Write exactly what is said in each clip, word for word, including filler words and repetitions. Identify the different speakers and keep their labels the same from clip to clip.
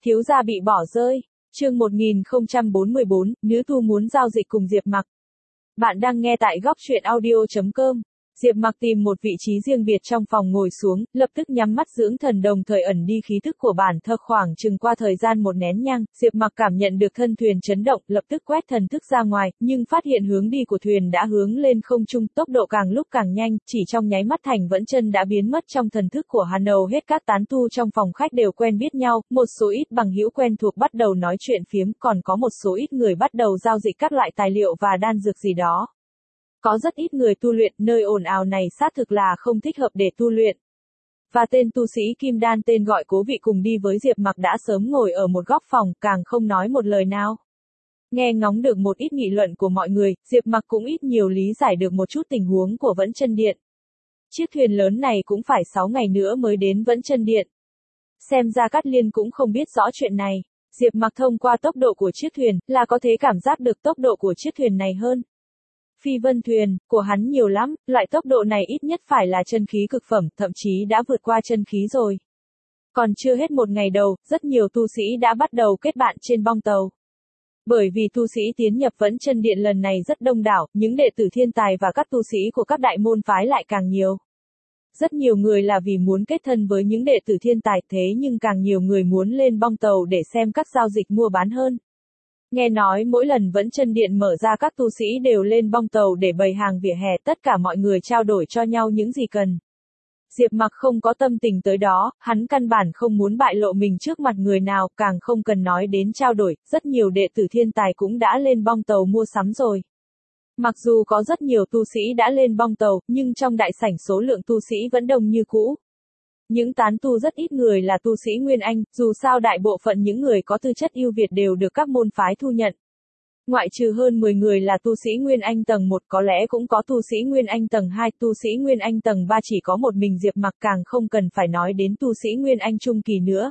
Speaker 1: Thiếu gia bị bỏ rơi. Chương một nghìn không trăm bốn mươi bốn, nữ tu muốn giao dịch cùng Diệp Mặc. Bạn đang nghe tại góc truyện audio chấm com. Diệp Mặc tìm một vị trí riêng biệt trong phòng ngồi xuống, lập tức nhắm mắt dưỡng thần đồng thời ẩn đi khí thức của bản thân khoảng chừng qua thời gian một nén nhang, Diệp Mặc cảm nhận được thân thuyền chấn động, lập tức quét thần thức ra ngoài, nhưng phát hiện hướng đi của thuyền đã hướng lên không trung, tốc độ càng lúc càng nhanh, chỉ trong nháy mắt Thành Vẫn Chân đã biến mất trong thần thức của hắn. Hầu hết các tán tu trong phòng khách đều quen biết nhau, một số ít bằng hữu quen thuộc bắt đầu nói chuyện phiếm, còn có một số ít người bắt đầu giao dịch các loại tài liệu và đan dược gì đó. Có rất ít người tu luyện, nơi ồn ào này xác thực là không thích hợp để tu luyện. Và tên tu sĩ Kim Đan tên gọi Cố Vị cùng đi với Diệp Mặc đã sớm ngồi ở một góc phòng, càng không nói một lời nào. Nghe ngóng được một ít nghị luận của mọi người, Diệp Mặc cũng ít nhiều lý giải được một chút tình huống của Vẫn Chân Điện. Chiếc thuyền lớn này cũng phải sáu ngày nữa mới đến Vẫn Chân Điện. Xem ra Cát Liên cũng không biết rõ chuyện này. Diệp Mặc thông qua tốc độ của chiếc thuyền, là có thể cảm giác được tốc độ của chiếc thuyền này hơn. Phi vân thuyền, của hắn nhiều lắm, loại tốc độ này ít nhất phải là chân khí cực phẩm, thậm chí đã vượt qua chân khí rồi. Còn chưa hết một ngày đầu, rất nhiều tu sĩ đã bắt đầu kết bạn trên bong tàu. Bởi vì tu sĩ tiến nhập Vẫn Chân Điện lần này rất đông đảo, những đệ tử thiên tài và các tu sĩ của các đại môn phái lại càng nhiều. Rất nhiều người là vì muốn kết thân với những đệ tử thiên tài, thế nhưng càng nhiều người muốn lên bong tàu để xem các giao dịch mua bán hơn. Nghe nói mỗi lần Vẫn Chân Điện mở ra các tu sĩ đều lên bong tàu để bày hàng vỉa hè, tất cả mọi người trao đổi cho nhau những gì cần. Diệp Mặc không có tâm tình tới đó, hắn căn bản không muốn bại lộ mình trước mặt người nào, càng không cần nói đến trao đổi, rất nhiều đệ tử thiên tài cũng đã lên bong tàu mua sắm rồi. Mặc dù có rất nhiều tu sĩ đã lên bong tàu, nhưng trong đại sảnh số lượng tu sĩ vẫn đông như cũ. Những tán tu rất ít người là tu sĩ Nguyên Anh, dù sao đại bộ phận những người có tư chất ưu việt đều được các môn phái thu nhận. Ngoại trừ hơn mười người là tu sĩ Nguyên Anh tầng một, có lẽ cũng có tu sĩ Nguyên Anh tầng hai, tu sĩ Nguyên Anh tầng ba chỉ có một mình Diệp Mặc, càng không cần phải nói đến tu sĩ Nguyên Anh trung kỳ nữa.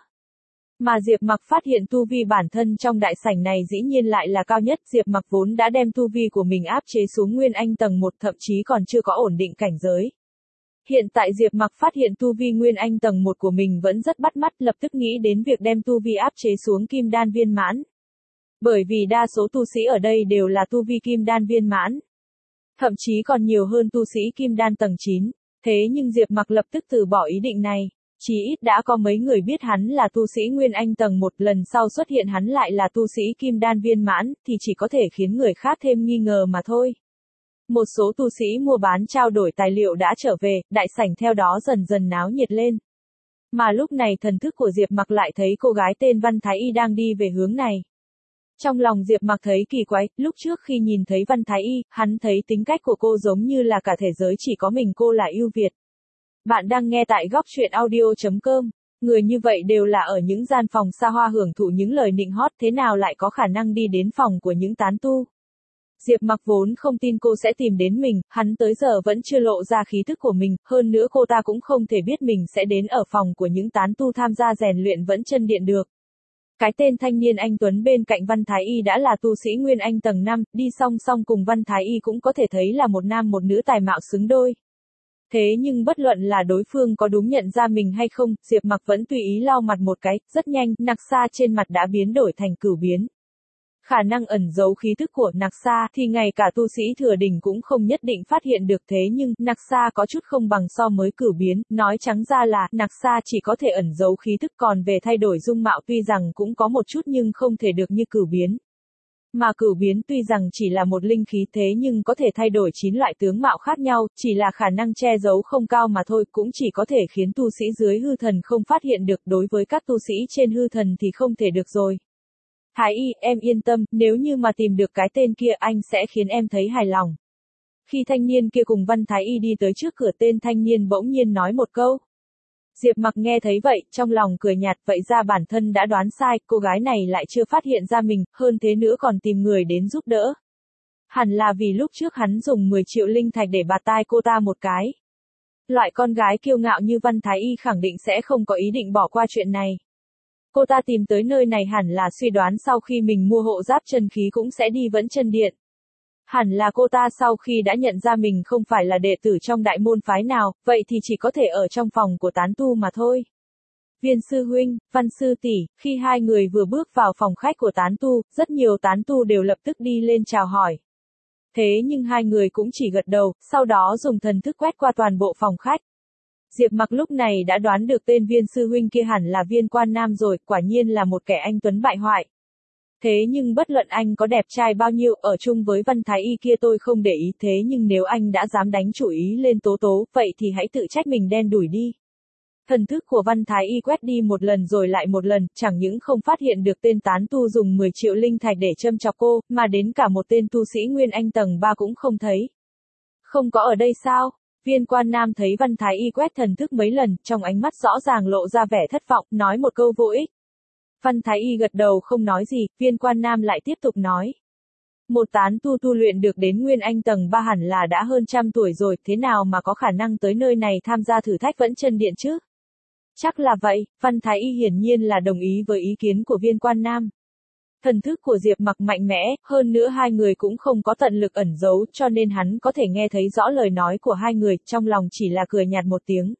Speaker 1: Mà Diệp Mặc phát hiện tu vi bản thân trong đại sảnh này dĩ nhiên lại là cao nhất, Diệp Mặc vốn đã đem tu vi của mình áp chế xuống Nguyên Anh tầng một, thậm chí còn chưa có ổn định cảnh giới. Hiện tại Diệp Mặc phát hiện tu vi Nguyên Anh tầng một của mình vẫn rất bắt mắt, lập tức nghĩ đến việc đem tu vi áp chế xuống Kim Đan viên mãn. Bởi vì đa số tu sĩ ở đây đều là tu vi Kim Đan viên mãn. Thậm chí còn nhiều hơn tu sĩ Kim Đan tầng chín. Thế nhưng Diệp Mặc lập tức từ bỏ ý định này. Chỉ ít đã có mấy người biết hắn là tu sĩ Nguyên Anh tầng một, lần sau xuất hiện hắn lại là tu sĩ Kim Đan viên mãn, thì chỉ có thể khiến người khác thêm nghi ngờ mà thôi. Một số tu sĩ mua bán trao đổi tài liệu đã trở về, đại sảnh theo đó dần dần náo nhiệt lên. Mà lúc này thần thức của Diệp Mặc lại thấy cô gái tên Văn Thái Y đang đi về hướng này. Trong lòng Diệp Mặc thấy kỳ quái, lúc trước khi nhìn thấy Văn Thái Y, hắn thấy tính cách của cô giống như là cả thế giới chỉ có mình cô là ưu việt. Bạn đang nghe tại góc truyện audio chấm com. Người như vậy đều là ở những gian phòng xa hoa hưởng thụ những lời nịnh hót, thế nào lại có khả năng đi đến phòng của những tán tu. Diệp Mặc vốn không tin cô sẽ tìm đến mình, hắn tới giờ vẫn chưa lộ ra khí thức của mình, hơn nữa cô ta cũng không thể biết mình sẽ đến ở phòng của những tán tu tham gia rèn luyện Vẫn Chân Điện được. Cái tên thanh niên anh Tuấn bên cạnh Văn Thái Y đã là tu sĩ Nguyên Anh tầng năm, đi song song cùng Văn Thái Y cũng có thể thấy là một nam một nữ tài mạo xứng đôi. Thế nhưng bất luận là đối phương có đúng nhận ra mình hay không, Diệp Mặc vẫn tùy ý lau mặt một cái, rất nhanh, nặc sa trên mặt đã biến đổi thành cửu biến. Khả năng ẩn giấu khí thức của nặc sa thì ngay cả tu sĩ thừa đỉnh cũng không nhất định phát hiện được, thế nhưng nặc sa có chút không bằng so với cửu biến, nói trắng ra là nặc sa chỉ có thể ẩn giấu khí thức, còn về thay đổi dung mạo tuy rằng cũng có một chút nhưng không thể được như cửu biến. Mà cửu biến tuy rằng chỉ là một linh khí thế nhưng có thể thay đổi chín loại tướng mạo khác nhau, chỉ là khả năng che giấu không cao mà thôi, cũng chỉ có thể khiến tu sĩ dưới hư thần không phát hiện được, đối với các tu sĩ trên hư thần thì không thể được rồi. Thái Y, em yên tâm, nếu như mà tìm được cái tên kia anh sẽ khiến em thấy hài lòng. Khi thanh niên kia cùng Văn Thái Y đi tới trước cửa, tên thanh niên bỗng nhiên nói một câu. Diệp Mặc nghe thấy vậy, trong lòng cười nhạt, vậy ra bản thân đã đoán sai, cô gái này lại chưa phát hiện ra mình, hơn thế nữa còn tìm người đến giúp đỡ. Hẳn là vì lúc trước hắn dùng mười triệu linh thạch để bạt tai cô ta một cái. Loại con gái kiêu ngạo như Văn Thái Y khẳng định sẽ không có ý định bỏ qua chuyện này. Cô ta tìm tới nơi này hẳn là suy đoán sau khi mình mua hộ giáp chân khí cũng sẽ đi Vẫn Chân Điện. Hẳn là cô ta sau khi đã nhận ra mình không phải là đệ tử trong đại môn phái nào, vậy thì chỉ có thể ở trong phòng của tán tu mà thôi. Viên sư huynh, Văn sư tỷ, khi hai người vừa bước vào phòng khách của tán tu, rất nhiều tán tu đều lập tức đi lên chào hỏi. Thế nhưng hai người cũng chỉ gật đầu, sau đó dùng thần thức quét qua toàn bộ phòng khách. Diệp Mặc lúc này đã đoán được tên Viên sư huynh kia hẳn là Viên Quan Nam rồi, quả nhiên là một kẻ anh tuấn bại hoại. Thế nhưng bất luận anh có đẹp trai bao nhiêu, ở chung với Văn Thái Y kia tôi không để ý, thế nhưng nếu anh đã dám đánh chủ ý lên Tố Tố, vậy thì hãy tự trách mình đen đủi đi. Thần thức của Văn Thái Y quét đi một lần rồi lại một lần, chẳng những không phát hiện được tên tán tu dùng mười triệu linh thạch để châm chọc cô, mà đến cả một tên tu sĩ Nguyên Anh tầng ba cũng không thấy. Không có ở đây sao? Viên Quan Nam thấy Văn Thái Y quét thần thức mấy lần, trong ánh mắt rõ ràng lộ ra vẻ thất vọng, nói một câu vô ích. Văn Thái Y gật đầu không nói gì, Viên Quan Nam lại tiếp tục nói. Một tán tu tu luyện được đến Nguyên Anh tầng ba hẳn là đã hơn trăm tuổi rồi, thế nào mà có khả năng tới nơi này tham gia thử thách Vẫn Chân Điện chứ? Chắc là vậy, Văn Thái Y hiển nhiên là đồng ý với ý kiến của Viên Quan Nam. Thần thức của Diệp Mặc mạnh mẽ, hơn nữa hai người cũng không có tận lực ẩn giấu, cho nên hắn có thể nghe thấy rõ lời nói của hai người, trong lòng chỉ là cười nhạt một tiếng.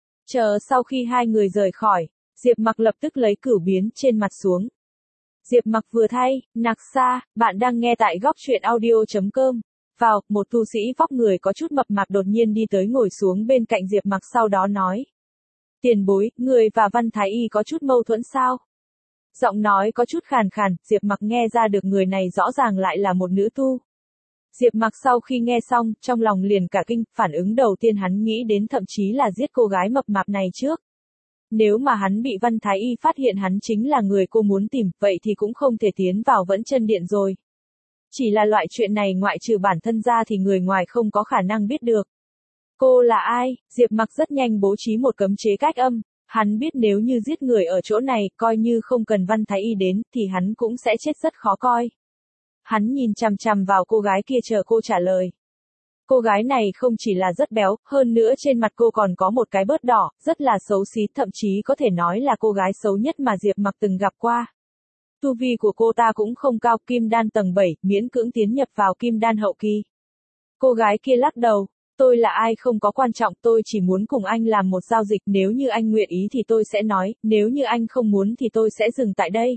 Speaker 1: Chờ sau khi hai người rời khỏi, Diệp Mặc lập tức lấy cửu biến trên mặt xuống. Diệp Mặc vừa thay, nạc xa, bạn đang nghe tại góc truyện audio chấm com. Vào, một tu sĩ vóc người có chút mập mạp đột nhiên đi tới ngồi xuống bên cạnh Diệp Mặc sau đó nói. Tiền bối, người và Văn Thái Y có chút mâu thuẫn sao? Giọng nói có chút khàn khàn, Diệp Mặc nghe ra được người này rõ ràng lại là một nữ tu. Diệp Mặc sau khi nghe xong, trong lòng liền cả kinh, phản ứng đầu tiên hắn nghĩ đến thậm chí là giết cô gái mập mạp này trước. Nếu mà hắn bị Văn Thái Y phát hiện hắn chính là người cô muốn tìm, vậy thì cũng không thể tiến vào Vẫn Chân Điện rồi. Chỉ là loại chuyện này ngoại trừ bản thân ra thì người ngoài không có khả năng biết được. Cô là ai? Diệp Mặc rất nhanh bố trí một cấm chế cách âm. Hắn biết nếu như giết người ở chỗ này, coi như không cần Văn Thái Y đến, thì hắn cũng sẽ chết rất khó coi. Hắn nhìn chằm chằm vào cô gái kia chờ cô trả lời. Cô gái này không chỉ là rất béo, hơn nữa trên mặt cô còn có một cái bớt đỏ, rất là xấu xí, thậm chí có thể nói là cô gái xấu nhất mà Diệp Mặc từng gặp qua. Tu vi của cô ta cũng không cao, kim đan tầng bảy, miễn cưỡng tiến nhập vào kim đan hậu kỳ. Cô gái kia lắc đầu. Tôi là ai không có quan trọng, tôi chỉ muốn cùng anh làm một giao dịch, nếu như anh nguyện ý thì tôi sẽ nói, nếu như anh không muốn thì tôi sẽ dừng tại đây.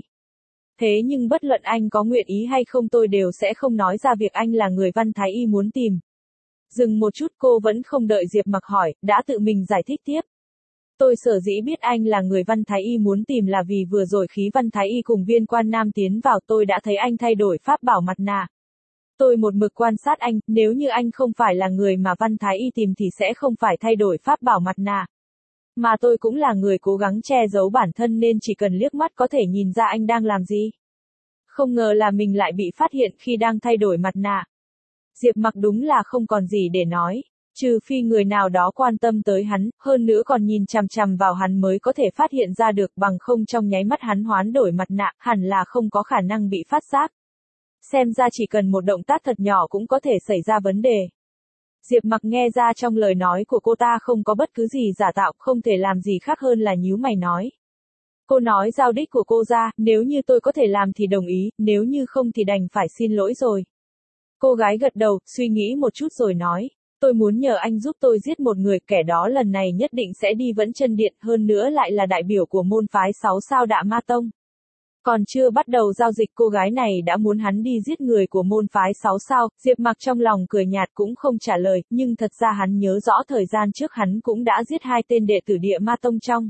Speaker 1: Thế nhưng bất luận anh có nguyện ý hay không tôi đều sẽ không nói ra việc anh là người Văn Thái Y muốn tìm. Dừng một chút cô vẫn không đợi Diệp Mặc hỏi, đã tự mình giải thích tiếp. Tôi sở dĩ biết anh là người Văn Thái Y muốn tìm là vì vừa rồi khí Văn Thái Y cùng Viên Quan Nam tiến vào tôi đã thấy anh thay đổi pháp bảo mặt nạ. Tôi một mực quan sát anh, nếu như anh không phải là người mà Văn Thái Y tìm thì sẽ không phải thay đổi pháp bảo mặt nạ. Mà tôi cũng là người cố gắng che giấu bản thân nên chỉ cần liếc mắt có thể nhìn ra anh đang làm gì. Không ngờ là mình lại bị phát hiện khi đang thay đổi mặt nạ. Diệp Mặc đúng là không còn gì để nói, trừ phi người nào đó quan tâm tới hắn, hơn nữa còn nhìn chằm chằm vào hắn mới có thể phát hiện ra được, bằng không trong nháy mắt hắn hoán đổi mặt nạ, hẳn là không có khả năng bị phát giác. Xem ra chỉ cần một động tác thật nhỏ cũng có thể xảy ra vấn đề. Diệp Mặc nghe ra trong lời nói của cô ta không có bất cứ gì giả tạo, không thể làm gì khác hơn là nhíu mày nói. Cô nói giao đích của cô ra, nếu như tôi có thể làm thì đồng ý, nếu như không thì đành phải xin lỗi rồi. Cô gái gật đầu, suy nghĩ một chút rồi nói, tôi muốn nhờ anh giúp tôi giết một người, kẻ đó lần này nhất định sẽ đi Vẫn Chân Điện, hơn nữa lại là đại biểu của môn phái sáu sao Đạ Ma Tông. Còn chưa bắt đầu giao dịch cô gái này đã muốn hắn đi giết người của môn phái sáu sao, Diệp Mặc trong lòng cười nhạt cũng không trả lời, nhưng thật ra hắn nhớ rõ thời gian trước hắn cũng đã giết hai tên đệ tử Địa Ma Tông trong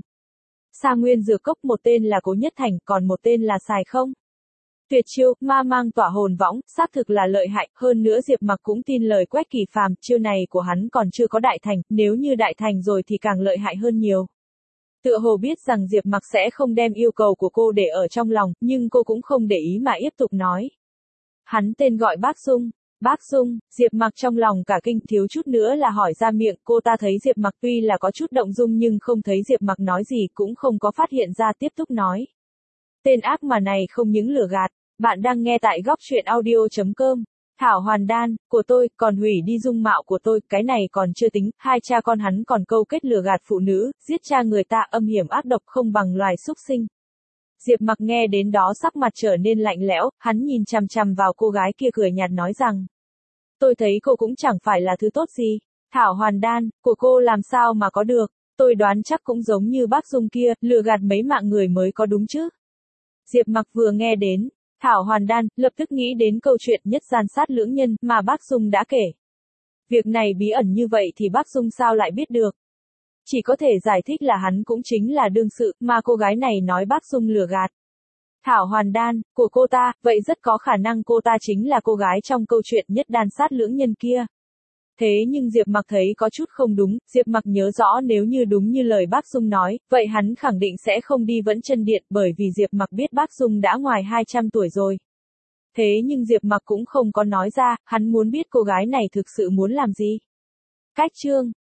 Speaker 1: Sa Nguyên Dược Cốc, một tên là Cố Nhất Thành, còn một tên là Sài Không. Tuyệt chiêu, ma mang tỏa hồn võng, xác thực là lợi hại, hơn nữa Diệp Mặc cũng tin lời Quách Kỳ Phàm, chiêu này của hắn còn chưa có đại thành, nếu như đại thành rồi thì càng lợi hại hơn nhiều. Tựa hồ biết rằng Diệp Mặc sẽ không đem yêu cầu của cô để ở trong lòng, nhưng cô cũng không để ý mà tiếp tục nói. Hắn tên gọi Bác Dung. Bác Dung, Diệp Mặc trong lòng cả kinh, thiếu chút nữa là hỏi ra miệng, cô ta thấy Diệp Mặc tuy là có chút động dung nhưng không thấy Diệp Mặc nói gì, cũng không có phát hiện ra, tiếp tục nói. Tên ác mà này không những lừa gạt, bạn đang nghe tại góc truyện audio chấm com. Thảo hoàn đan, của tôi, còn hủy đi dung mạo của tôi, cái này còn chưa tính, hai cha con hắn còn câu kết lừa gạt phụ nữ, giết cha người ta, âm hiểm ác độc không bằng loài súc sinh. Diệp Mặc nghe đến đó sắc mặt trở nên lạnh lẽo, hắn nhìn chằm chằm vào cô gái kia cười nhạt nói rằng. Tôi thấy cô cũng chẳng phải là thứ tốt gì. Thảo hoàn đan, của cô làm sao mà có được, tôi đoán chắc cũng giống như bác Dung kia, lừa gạt mấy mạng người mới có đúng chứ. Diệp Mặc vừa nghe đến Thảo Hoàn Đan, lập tức nghĩ đến câu chuyện nhất gian sát lưỡng nhân mà bác Dung đã kể. Việc này bí ẩn như vậy thì bác Dung sao lại biết được? Chỉ có thể giải thích là hắn cũng chính là đương sự mà cô gái này nói bác Dung lừa gạt. Thảo Hoàn Đan, của cô ta, vậy rất có khả năng cô ta chính là cô gái trong câu chuyện nhất đan sát lưỡng nhân kia. Thế nhưng Diệp Mặc thấy có chút không đúng, Diệp Mặc nhớ rõ nếu như đúng như lời bác Dung nói, vậy hắn khẳng định sẽ không đi Vẫn Chân Điện bởi vì Diệp Mặc biết bác Dung đã ngoài hai trăm tuổi rồi. Thế nhưng Diệp Mặc cũng không có nói ra, hắn muốn biết cô gái này thực sự muốn làm gì. Cách chương